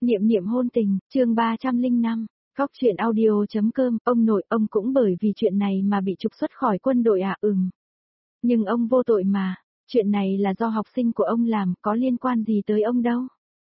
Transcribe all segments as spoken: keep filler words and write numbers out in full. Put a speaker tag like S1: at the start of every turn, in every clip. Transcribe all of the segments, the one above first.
S1: Niệm niệm hôn tình, chương ba trăm lẻ năm, Cóc truyện audio.com, ông nội, ông cũng bởi vì chuyện này mà bị trục xuất khỏi quân đội à, ừm. Nhưng ông vô tội mà, chuyện này là do học sinh của ông làm, có liên quan gì tới ông đâu.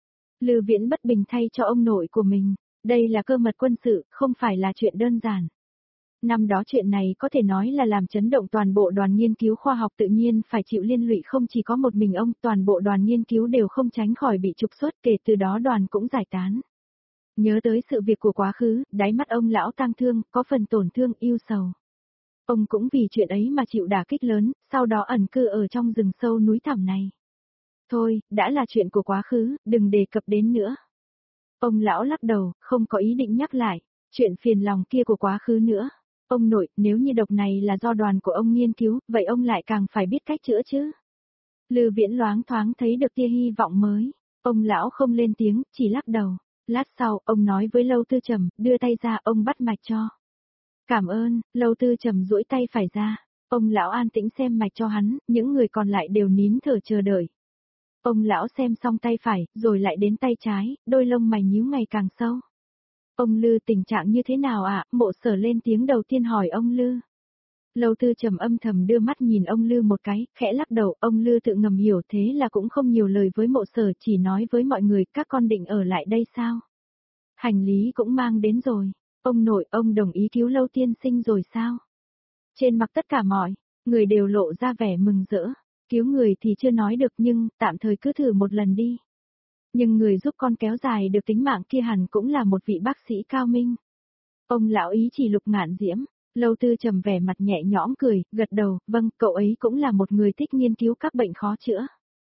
S1: Lư Viễn bất bình thay cho ông nội của mình, đây là cơ mật quân sự, không phải là chuyện đơn giản. Năm đó chuyện này có thể nói là làm chấn động toàn bộ đoàn nghiên cứu khoa học tự nhiên phải chịu liên lụy, không chỉ có một mình ông, toàn bộ đoàn nghiên cứu đều không tránh khỏi bị trục xuất, kể từ đó đoàn cũng giải tán. Nhớ tới sự việc của quá khứ, đáy mắt ông lão tang thương, có phần tổn thương, yêu sầu. Ông cũng vì chuyện ấy mà chịu đả kích lớn, sau đó ẩn cư ở trong rừng sâu núi thẳm này. Thôi, đã là chuyện của quá khứ, đừng đề cập đến nữa. Ông lão lắc đầu, không có ý định nhắc lại chuyện phiền lòng kia của quá khứ nữa. Ông nội, nếu như độc này là do đoàn của ông nghiên cứu, vậy ông lại càng phải biết cách chữa chứ. Lư Viễn loáng thoáng thấy được tia hy vọng mới. Ông lão không lên tiếng, chỉ lắc đầu. Lát sau, ông nói với Lâu Tư Trầm, đưa tay ra, ông bắt mạch cho. Cảm ơn, Lâu Tư Trầm duỗi tay phải ra. Ông lão an tĩnh xem mạch cho hắn, những người còn lại đều nín thở chờ đợi. Ông lão xem xong tay phải, rồi lại đến tay trái, đôi lông mày nhíu ngày càng sâu. Ông Lư, tình trạng như thế nào ạ? À? Mộ Sở lên tiếng đầu tiên hỏi ông Lư. Lâu Tư Trầm âm thầm đưa mắt nhìn ông Lư một cái, khẽ lắc đầu, ông Lư tự ngầm hiểu, thế là cũng không nhiều lời với Mộ Sở, chỉ nói với mọi người, các con định ở lại đây sao? Hành lý cũng mang đến rồi. Ông nội, ông đồng ý cứu Lâu tiên sinh rồi sao? Trên mặt tất cả mọi người đều lộ ra vẻ mừng rỡ. Cứu người thì chưa nói được, nhưng tạm thời cứ thử một lần đi. Nhưng người giúp con kéo dài được tính mạng kia hẳn cũng là một vị bác sĩ cao minh. Ông lão ý chỉ Lục Ngạn Diễm. Lâu Tư Trầm vẻ mặt nhẹ nhõm cười, gật đầu, vâng, cậu ấy cũng là một người thích nghiên cứu các bệnh khó chữa.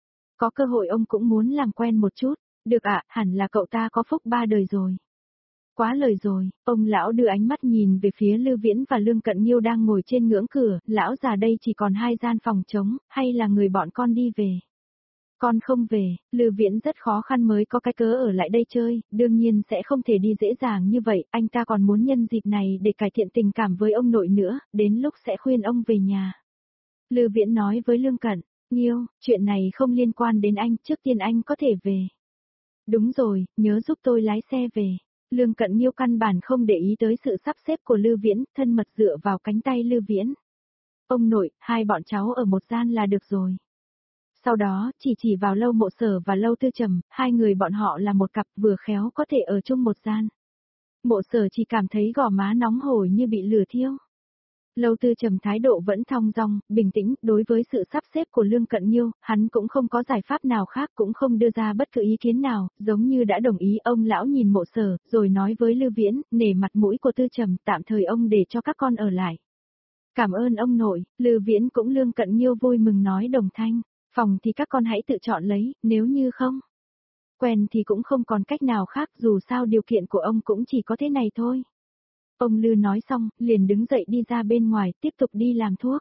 S1: Có cơ hội ông cũng muốn làm quen một chút. Được ạ, à, hẳn là cậu ta có phúc ba đời rồi. Quá lời rồi. Ông lão đưa ánh mắt nhìn về phía Lư Viễn và Lương Cận Nhiêu đang ngồi trên ngưỡng cửa, lão già đây chỉ còn hai gian phòng trống, hay là người bọn con đi về? Con không về, Lư Viễn rất khó khăn mới có cái cớ ở lại đây chơi, đương nhiên sẽ không thể đi dễ dàng như vậy, anh ta còn muốn nhân dịp này để cải thiện tình cảm với ông nội nữa, đến lúc sẽ khuyên ông về nhà. Lư Viễn nói với Lương Cận Nhiêu, chuyện này không liên quan đến anh, trước tiên anh có thể về. Đúng rồi, nhớ giúp tôi lái xe về. Lương Cận Nhiêu căn bản không để ý tới sự sắp xếp của Lư Viễn, thân mật dựa vào cánh tay Lư Viễn. Ông nội, hai bọn cháu ở một gian là được rồi. Sau đó, chỉ chỉ vào Lâu Mộ Sở và Lâu Tư Trầm, hai người bọn họ là một cặp, vừa khéo có thể ở chung một gian. Mộ Sở chỉ cảm thấy gò má nóng hổi như bị lửa thiêu. Lâu Tư Trầm thái độ vẫn thong dong, bình tĩnh, đối với sự sắp xếp của Lương Cận Nhiêu, hắn cũng không có giải pháp nào khác, cũng không đưa ra bất cứ ý kiến nào, giống như đã đồng ý. Ông lão nhìn Mộ Sở, rồi nói với Lư Viễn, nể mặt mũi của Tư Trầm, tạm thời ông để cho các con ở lại. Cảm ơn ông nội. Lư Viễn cũng Lương Cận Nhiêu vui mừng nói đồng thanh. Phòng thì các con hãy tự chọn lấy, nếu như không quen thì cũng không còn cách nào khác, dù sao điều kiện của ông cũng chỉ có thế này thôi. Ông Lư nói xong, liền đứng dậy đi ra bên ngoài, tiếp tục đi làm thuốc.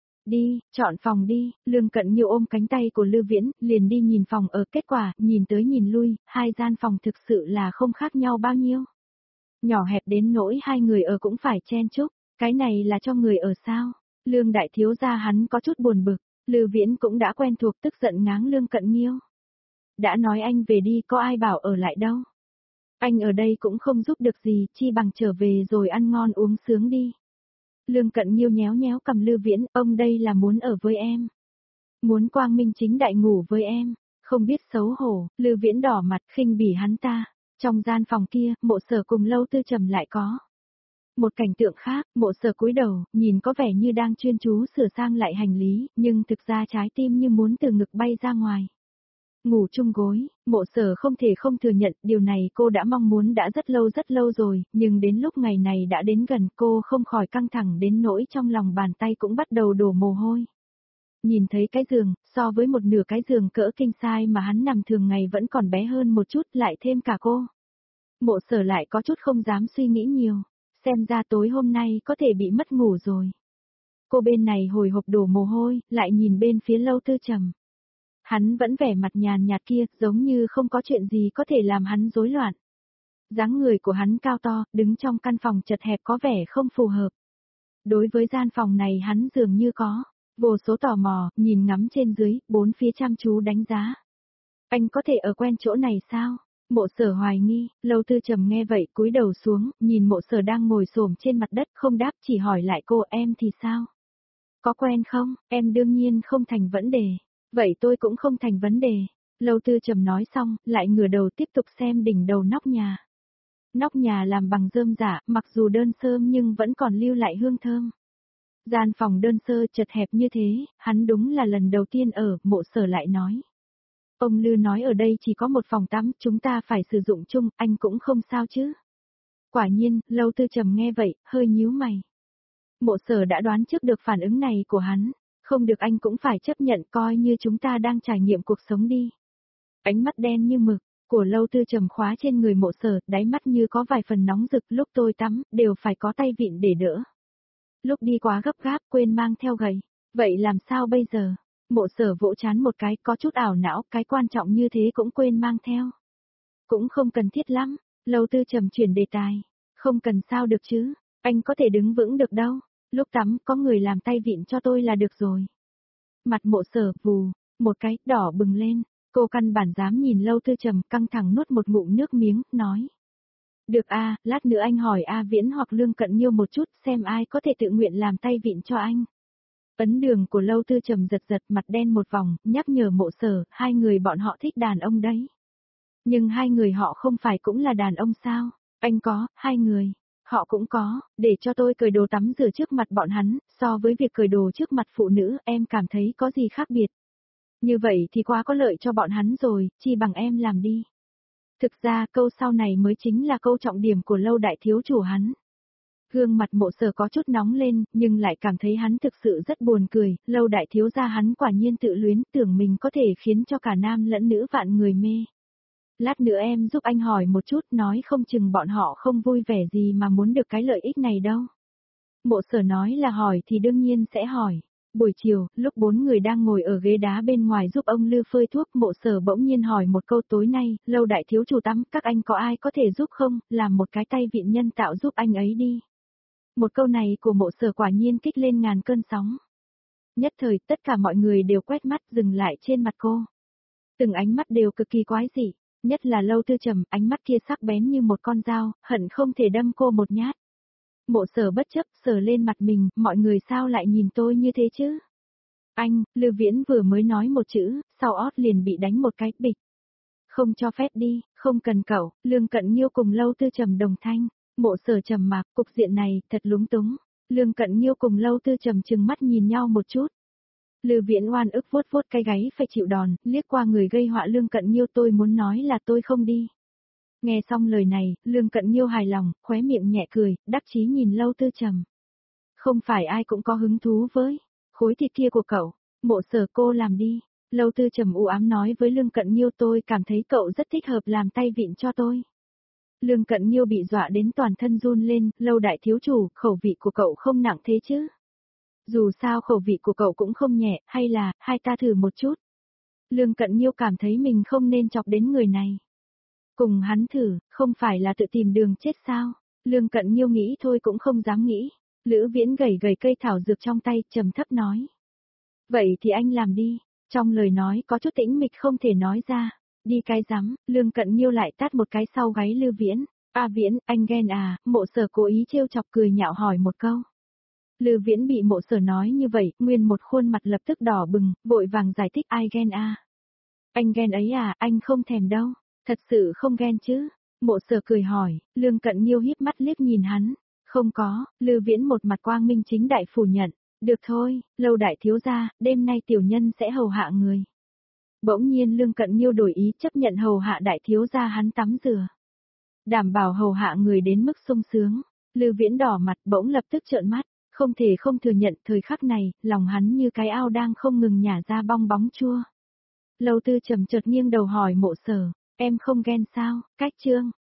S1: Đi, chọn phòng đi. Lương Cận Nhiêu ôm cánh tay của Lư Viễn, liền đi nhìn phòng ở, kết quả, nhìn tới nhìn lui, hai gian phòng thực sự là không khác nhau bao nhiêu. Nhỏ hẹp đến nỗi hai người ở cũng phải chen chúc, cái này là cho người ở sao? Lương đại thiếu gia hắn có chút buồn bực. Lư Viễn cũng đã quen thuộc, tức giận ngáng Lương Cận Nhiêu. Đã nói anh về đi, có ai bảo ở lại đâu. Anh ở đây cũng không giúp được gì, chi bằng trở về rồi ăn ngon uống sướng đi. Lương Cận Nhiêu nhéo nhéo cầm Lư Viễn, ông đây là muốn ở với em. Muốn quang minh chính đại ngủ với em, không biết xấu hổ. Lư Viễn đỏ mặt khinh bỉ hắn ta. Trong gian phòng kia, Mộ Sở cùng Lâu Tư Trầm lại có một cảnh tượng khác. Mộ Sở cúi đầu, nhìn có vẻ như đang chuyên chú sửa sang lại hành lý, nhưng thực ra trái tim như muốn từ ngực bay ra ngoài. Ngủ chung gối, Mộ Sở không thể không thừa nhận, điều này cô đã mong muốn đã rất lâu rất lâu rồi, nhưng đến lúc ngày này đã đến gần, cô không khỏi căng thẳng đến nỗi trong lòng bàn tay cũng bắt đầu đổ mồ hôi. Nhìn thấy cái giường, so với một nửa cái giường cỡ king size mà hắn nằm thường ngày vẫn còn bé hơn một chút, lại thêm cả cô. Mộ Sở lại có chút không dám suy nghĩ nhiều. Xem ra tối hôm nay có thể bị mất ngủ rồi. Cô bên này hồi hộp đổ mồ hôi, lại nhìn bên phía Lâu Tư Trầm. Hắn vẫn vẻ mặt nhàn nhạt kia, giống như không có chuyện gì có thể làm hắn rối loạn. Dáng người của hắn cao to, đứng trong căn phòng chật hẹp có vẻ không phù hợp. Đối với gian phòng này hắn dường như có vô số tò mò, nhìn ngắm trên dưới, bốn phía chăm chú đánh giá. Anh có thể ở quen chỗ này sao? Mộ Sở hoài nghi, Lâu Tư Trầm nghe vậy cúi đầu xuống, nhìn Mộ Sở đang ngồi xổm trên mặt đất không đáp, chỉ hỏi lại cô em thì sao? Có quen không? Em đương nhiên không thành vấn đề. Vậy tôi cũng không thành vấn đề. Lâu Tư Trầm nói xong, lại ngửa đầu tiếp tục xem đỉnh đầu nóc nhà. Nóc nhà làm bằng rơm rả, mặc dù đơn sơ nhưng vẫn còn lưu lại hương thơm. Gian phòng đơn sơ chật hẹp như thế, hắn đúng là lần đầu tiên ở, Mộ Sở lại nói. Ông Lư nói ở đây chỉ có một phòng tắm, chúng ta phải sử dụng chung, anh cũng không sao chứ. Quả nhiên, Lâu Tư Trầm nghe vậy, hơi nhíu mày. Mộ Sở đã đoán trước được phản ứng này của hắn, không được anh cũng phải chấp nhận coi như chúng ta đang trải nghiệm cuộc sống đi. Ánh mắt đen như mực, của Lâu Tư Trầm khóa trên người Mộ Sở, đáy mắt như có vài phần nóng rực, lúc tôi tắm, đều phải có tay vịn để đỡ. Lúc đi quá gấp gáp quên mang theo gậy, vậy làm sao bây giờ? Mộ Sở vỗ chán một cái, có chút ảo não, cái quan trọng như thế cũng quên mang theo. Cũng không cần thiết lắm, Lâu Tư Trầm chuyển đề tài, không cần sao được chứ, anh có thể đứng vững được đâu, lúc tắm có người làm tay vịn cho tôi là được rồi. Mặt Mộ Sở vù, một cái, đỏ bừng lên, cô căn bản dám nhìn Lâu Tư Trầm, căng thẳng nuốt một ngụm nước miếng, nói. Được a, lát nữa anh hỏi A Viễn hoặc Lương Cận Nhiêu một chút xem ai có thể tự nguyện làm tay vịn cho anh. Ấn đường của Lâu Tư Trầm giật giật mặt đen một vòng, nhắc nhở Mộ Sở, hai người bọn họ thích đàn ông đấy. Nhưng hai người họ không phải cũng là đàn ông sao? Anh có, hai người. Họ cũng có, để cho tôi cởi đồ tắm rửa trước mặt bọn hắn, so với việc cởi đồ trước mặt phụ nữ, em cảm thấy có gì khác biệt. Như vậy thì quá có lợi cho bọn hắn rồi, chi bằng em làm đi. Thực ra câu sau này mới chính là câu trọng điểm của Lâu đại thiếu chủ hắn. Gương mặt Mộ Sở có chút nóng lên, nhưng lại cảm thấy hắn thực sự rất buồn cười, Lâu đại thiếu gia hắn quả nhiên tự luyến, tưởng mình có thể khiến cho cả nam lẫn nữ vạn người mê. Lát nữa em giúp anh hỏi một chút, nói không chừng bọn họ không vui vẻ gì mà muốn được cái lợi ích này đâu. Mộ Sở nói là hỏi thì đương nhiên sẽ hỏi. Buổi chiều, lúc bốn người đang ngồi ở ghế đá bên ngoài giúp ông Lư phơi thuốc, Mộ Sở bỗng nhiên hỏi một câu tối nay, Lâu đại thiếu chủ tắm, các anh có ai có thể giúp không, làm một cái tay vịn nhân tạo giúp anh ấy đi. Một câu này của Mộ Sở quả nhiên kích lên ngàn cơn sóng. Nhất thời, tất cả mọi người đều quét mắt dừng lại trên mặt cô. Từng ánh mắt đều cực kỳ quái dị, nhất là Lâu Tư Trầm, ánh mắt kia sắc bén như một con dao, hận không thể đâm cô một nhát. Mộ Sở bất chấp, sờ lên mặt mình, mọi người sao lại nhìn tôi như thế chứ? Anh, Lư Viễn vừa mới nói một chữ, sau ót liền bị đánh một cái bịch. Không cho phép đi, không cần cậu, Lương Cận Nhiêu cùng Lâu Tư Trầm đồng thanh. Mộ Sở trầm mặc, cục diện này, thật lúng túng. Lương Cận Nhiêu cùng Lâu Tư Trầm trừng mắt nhìn nhau một chút. Lư Viễn oan ức vuốt vuốt cái gáy phải chịu đòn, liếc qua người gây họa Lương Cận Nhiêu, tôi muốn nói là tôi không đi. Nghe xong lời này, Lương Cận Nhiêu hài lòng, khóe miệng nhẹ cười, đắc chí nhìn Lâu Tư Trầm. Không phải ai cũng có hứng thú với khối thịt kia của cậu, Mộ Sở cô làm đi. Lâu Tư Trầm u ám nói với Lương Cận Nhiêu, tôi cảm thấy cậu rất thích hợp làm tay vịn cho tôi. Lương Cận Nhiêu bị dọa đến toàn thân run lên, Lâu đại thiếu chủ, khẩu vị của cậu không nặng thế chứ? Dù sao khẩu vị của cậu cũng không nhẹ, hay là, hai ta thử một chút. Lương Cận Nhiêu cảm thấy mình không nên chọc đến người này. Cùng hắn thử, không phải là tự tìm đường chết sao? Lương Cận Nhiêu nghĩ thôi cũng không dám nghĩ. Lữ Viễn gầy gầy cây thảo dược trong tay, trầm thấp nói. Vậy thì anh làm đi. Trong lời nói có chút tĩnh mịch không thể nói ra. Đi cái rắm, Lương Cận Nhiêu lại tát một cái sau gáy Lư Viễn. A Viễn, anh ghen à? Mộ Sở cố ý trêu chọc cười nhạo hỏi một câu. Lư Viễn bị Mộ Sở nói như vậy, nguyên một khuôn mặt lập tức đỏ bừng, vội vàng giải thích, ai ghen à? Anh ghen ấy à, anh không thèm đâu, thật sự không ghen chứ? Mộ Sở cười hỏi, Lương Cận Nhiêu híp mắt liếc nhìn hắn, không có, Lư Viễn một mặt quang minh chính đại phủ nhận, được thôi, Lâu đại thiếu gia, đêm nay tiểu nhân sẽ hầu hạ người. Bỗng nhiên Lương Cận Nhiêu đổi ý, chấp nhận hầu hạ đại thiếu gia hắn tắm rửa. Đảm bảo hầu hạ người đến mức sung sướng, Lư Viễn đỏ mặt bỗng lập tức trợn mắt, không thể không thừa nhận thời khắc này, lòng hắn như cái ao đang không ngừng nhả ra bong bóng chua. Lâu Tư Trầm chợt nghiêng đầu hỏi Mộ Sở, em không ghen sao, cách chương.